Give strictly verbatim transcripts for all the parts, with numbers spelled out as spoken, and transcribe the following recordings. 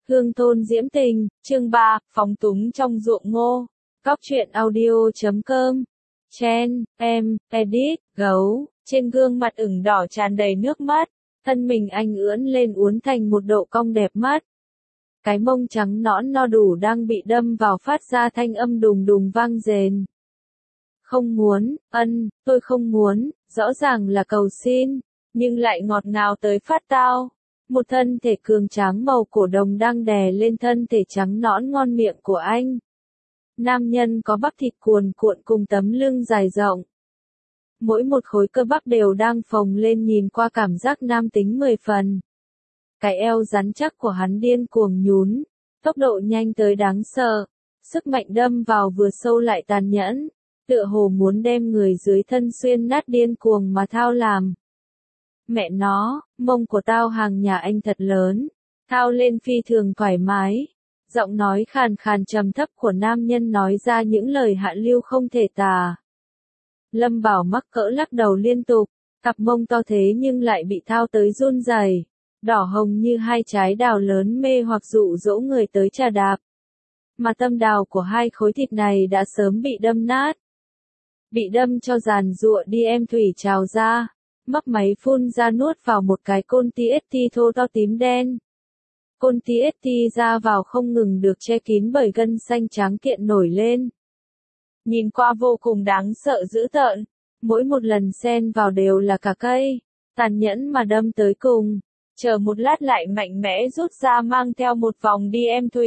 Hương thôn diễm tình, chương ba, phóng túng trong ruộng ngô. Góc truyện audio chấm com. Chen, em, edit, gấu, trên gương mặt ửng đỏ tràn đầy nước mắt, thân mình anh ưỡn lên uốn thành một độ cong đẹp mắt. Cái mông trắng nõn no đủ đang bị đâm vào phát ra thanh âm đùng đùng vang rền. Không muốn, ân, tôi không muốn, rõ ràng là cầu xin, nhưng lại ngọt ngào tới phát tao. Một thân thể cường tráng màu cổ đồng đang đè lên thân thể trắng nõn ngon miệng của anh. Nam nhân có bắp thịt cuồn cuộn cùng tấm lưng dài rộng. Mỗi một khối cơ bắp đều đang phồng lên nhìn qua cảm giác nam tính mười phần. Cái eo rắn chắc của hắn điên cuồng nhún, tốc độ nhanh tới đáng sợ, sức mạnh đâm vào vừa sâu lại tàn nhẫn, tựa hồ muốn đem người dưới thân xuyên nát điên cuồng mà thao làm. Mẹ nó, mông của tao hàng nhà anh thật lớn, thao lên phi thường thoải mái. Giọng nói khàn khàn trầm thấp của nam nhân nói ra những lời hạ lưu không thể tả. Lâm Bảo mắc cỡ lắc đầu liên tục, cặp mông to thế nhưng lại bị thao tới run rẩy, đỏ hồng như hai trái đào lớn mê hoặc dụ dỗ người tới trà đạp. Mà tâm đào của hai khối thịt này đã sớm bị đâm nát. Bị đâm cho giàn giụa đi em thủy trào ra, mấp máy phun ra nuốt vào một cái côn ti ét ti thô to tím đen. Côn ti ét ti ra vào không ngừng được che kín bởi gân xanh trắng kiện nổi lên. Nhìn qua vô cùng đáng sợ dữ tợn, mỗi một lần xen vào đều là cả cây, tàn nhẫn mà đâm tới cùng, chờ một lát lại mạnh mẽ rút ra mang theo một vòng đi em thủy.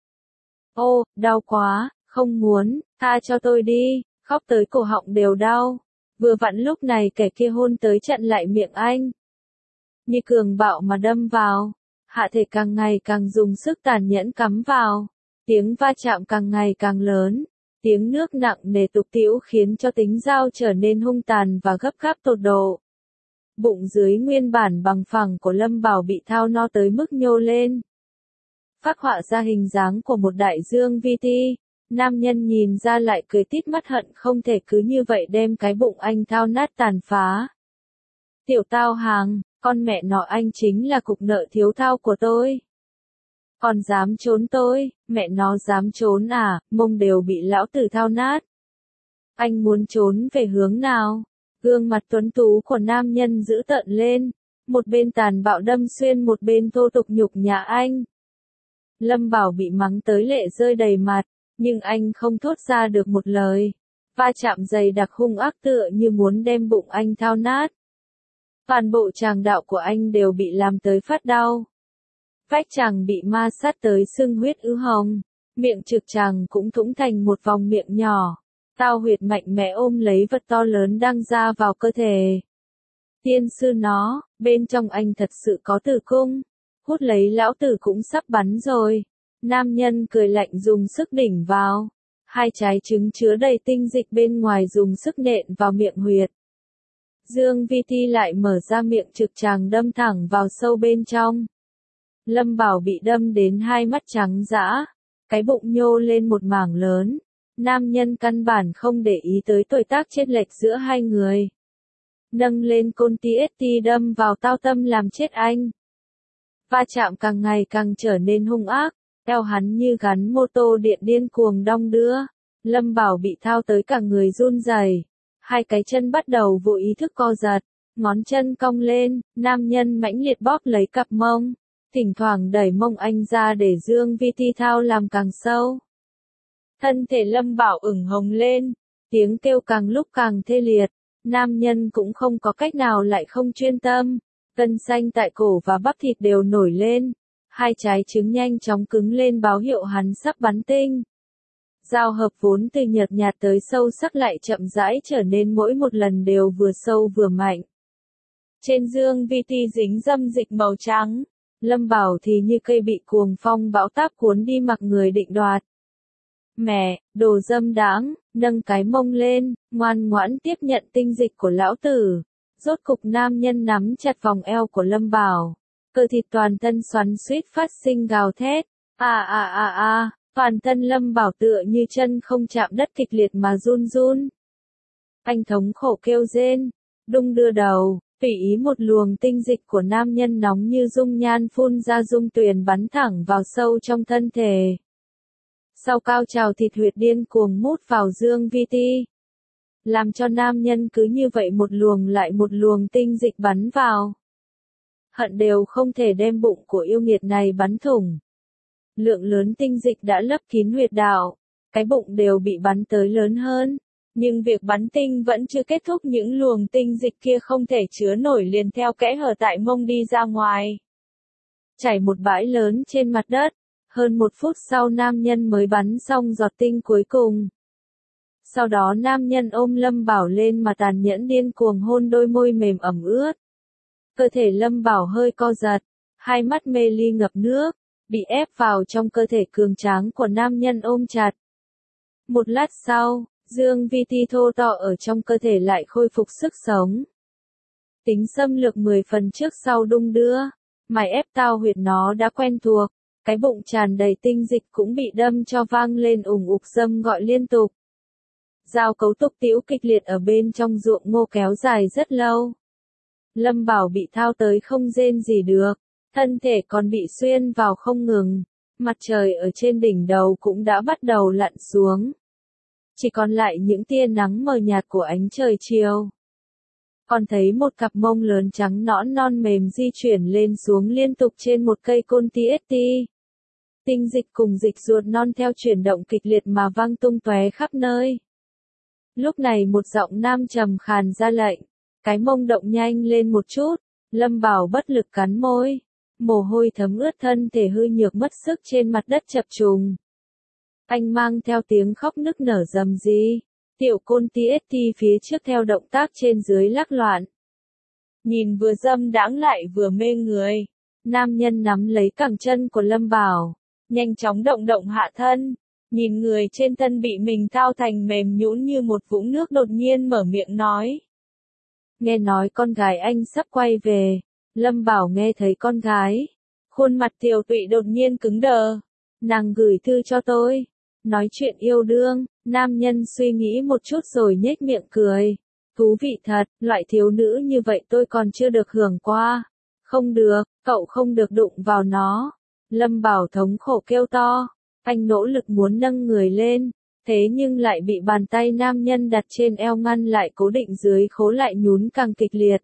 Ô, đau quá, không muốn, tha cho tôi đi, khóc tới cổ họng đều đau. Vừa vặn lúc này kẻ kia hôn tới chặn lại miệng anh. Như cường bạo mà đâm vào, hạ thể càng ngày càng dùng sức tàn nhẫn cắm vào, tiếng va chạm càng ngày càng lớn, tiếng nước nặng nề tục tĩu khiến cho tính dao trở nên hung tàn và gấp gáp tột độ. Bụng dưới nguyên bản bằng phẳng của Lâm Bảo bị thao no tới mức nhô lên. Phác họa ra hình dáng của một đại dương vi ti, nam nhân nhìn ra lại cười tít mắt hận không thể cứ như vậy đem cái bụng anh thao nát tàn phá. Tiểu tao hàng, con mẹ nó anh chính là cục nợ thiếu thao của tôi. Còn dám trốn tôi, mẹ nó dám trốn à, mông đều bị lão tử thao nát. Anh muốn trốn về hướng nào? Gương mặt tuấn tú của nam nhân dữ tợn lên, một bên tàn bạo đâm xuyên một bên thô tục nhục nhã anh. Lâm Bảo bị mắng tới lệ rơi đầy mặt, nhưng anh không thốt ra được một lời. Va chạm dày đặc hung ác tựa như muốn đem bụng anh thao nát. Toàn bộ tràng đạo của anh đều bị làm tới phát đau. Vách chàng bị ma sát tới sưng huyết ứ hồng, miệng trực chàng cũng thủng thành một vòng miệng nhỏ. Tao huyệt mạnh mẽ ôm lấy vật to lớn đang ra vào cơ thể. Tiên sư nó, bên trong anh thật sự có tử cung, hút lấy lão tử cũng sắp bắn rồi. Nam nhân cười lạnh dùng sức đỉnh vào, hai trái trứng chứa đầy tinh dịch bên ngoài dùng sức nện vào miệng huyệt. Dương Vi Ti lại mở ra miệng trực tràng đâm thẳng vào sâu bên trong. Lâm Bảo bị đâm đến hai mắt trắng dã, cái bụng nhô lên một mảng lớn. Nam nhân căn bản không để ý tới tuổi tác chênh lệch giữa hai người. Nâng lên côn ti ét ti đâm vào tao tâm làm chết anh. Va chạm càng ngày càng trở nên hung ác, eo hắn như gắn mô tô điện điên cuồng đong đưa. Lâm Bảo bị thao tới cả người run rẩy, hai cái chân bắt đầu vô ý thức co giật, ngón chân cong lên, nam nhân mãnh liệt bóp lấy cặp mông, thỉnh thoảng đẩy mông anh ra để Dương Vi Ti thao làm càng sâu. Thân thể Lâm Bảo ửng hồng lên, tiếng kêu càng lúc càng thê liệt, nam nhân cũng không có cách nào lại không chuyên tâm, gân xanh tại cổ và bắp thịt đều nổi lên, hai trái trứng nhanh chóng cứng lên báo hiệu hắn sắp bắn tinh. Giao hợp vốn từ nhợt nhạt tới sâu sắc lại chậm rãi trở nên mỗi một lần đều vừa sâu vừa mạnh. Trên Dương Vi Ti dính dâm dịch màu trắng, Lâm Bảo thì như cây bị cuồng phong bão táp cuốn đi mặc người định đoạt. Mẹ, đồ dâm đáng, nâng cái mông lên, ngoan ngoãn tiếp nhận tinh dịch của lão tử. Rốt cục nam nhân nắm chặt vòng eo của Lâm Bảo, cơ thịt toàn thân xoắn xuýt phát sinh gào thét. À à à à, toàn thân Lâm Bảo tựa như chân không chạm đất kịch liệt mà run run. Anh thống khổ kêu rên, đung đưa đầu, Tùy ý một luồng tinh dịch của nam nhân nóng như dung nhan phun ra dung tuyền bắn thẳng vào sâu trong thân thể. Sau cao trào thịt huyệt điên cuồng mút vào Dương Vi Ti. Làm cho nam nhân cứ như vậy một luồng lại một luồng tinh dịch bắn vào. Hận đều không thể đem bụng của yêu nghiệt này bắn thủng. Lượng lớn tinh dịch đã lấp kín huyệt đạo, cái bụng đều bị bắn tới lớn hơn. Nhưng việc bắn tinh vẫn chưa kết thúc, những luồng tinh dịch kia không thể chứa nổi liền theo kẽ hở tại mông đi ra ngoài. Chảy một bãi lớn trên mặt đất, hơn một phút sau nam nhân mới bắn xong giọt tinh cuối cùng. Sau đó nam nhân ôm Lâm Bảo lên mà tàn nhẫn điên cuồng hôn đôi môi mềm ẩm ướt. Cơ thể Lâm Bảo hơi co giật, hai mắt mê ly ngập nước, bị ép vào trong cơ thể cường tráng của nam nhân ôm chặt. Một lát sau, Dương Vi Ti thô to ở trong cơ thể lại khôi phục sức sống. Tính xâm lược mười phần trước sau đung đưa, mày ép tao huyệt nó đã quen thuộc, cái bụng tràn đầy tinh dịch cũng bị đâm cho vang lên ủng ục dâm gọi liên tục. Giao cấu tục tĩu kịch liệt ở bên trong ruộng ngô kéo dài rất lâu. Lâm Bảo bị thao tới không rên gì được, thân thể còn bị xuyên vào không ngừng, mặt trời ở trên đỉnh đầu cũng đã bắt đầu lặn xuống. Chỉ còn lại những tia nắng mờ nhạt của ánh trời chiều. Còn thấy một cặp mông lớn trắng nõn non mềm di chuyển lên xuống liên tục trên một cây côn ti ét ti. Tinh dịch cùng dịch ruột non theo chuyển động kịch liệt mà văng tung tóe khắp nơi. Lúc này một giọng nam trầm khàn ra lệnh, cái mông động nhanh lên một chút, Lâm Bảo bất lực cắn môi, mồ hôi thấm ướt thân thể hư nhược mất sức trên mặt đất chập trùng. Anh mang theo tiếng khóc nức nở rầm rì, tiểu côn ti ét ti phía trước theo động tác trên dưới lắc loạn. Nhìn vừa dâm đãng lại vừa mê người, nam nhân nắm lấy cẳng chân của Lâm Bảo, nhanh chóng động động hạ thân, nhìn người trên thân bị mình thao thành mềm nhũn như một vũng nước đột nhiên mở miệng nói. Nghe nói con gái anh sắp quay về, Lâm Bảo nghe thấy con gái, khuôn mặt tiều tụy đột nhiên cứng đờ, nàng gửi thư cho tôi. Nói chuyện yêu đương, nam nhân suy nghĩ một chút rồi nhếch miệng cười. Thú vị thật, loại thiếu nữ như vậy tôi còn chưa được hưởng qua. Không được, cậu không được đụng vào nó. Lâm Bảo thống khổ kêu to. Anh nỗ lực muốn nâng người lên, thế nhưng lại bị bàn tay nam nhân đặt trên eo ngăn lại cố định dưới khố lại nhún càng kịch liệt.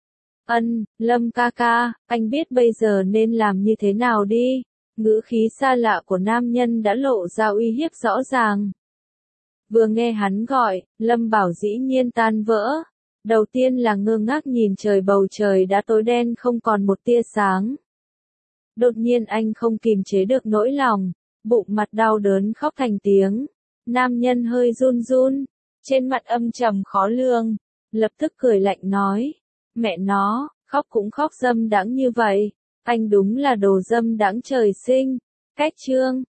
Ân, Lâm ca ca, anh biết bây giờ nên làm như thế nào đi. Ngữ khí xa lạ của nam nhân đã lộ ra uy hiếp rõ ràng. Vừa nghe hắn gọi, Lâm Bảo dĩ nhiên tan vỡ. Đầu tiên là ngơ ngác nhìn trời, bầu trời đã tối đen không còn một tia sáng. Đột nhiên anh không kìm chế được nỗi lòng, bụng mặt đau đớn khóc thành tiếng. Nam nhân hơi run run, trên mặt âm trầm khó lường, lập tức cười lạnh nói. Mẹ nó, khóc cũng khóc dâm đãng như vậy. Anh đúng là đồ dâm đãng trời sinh. Cách chương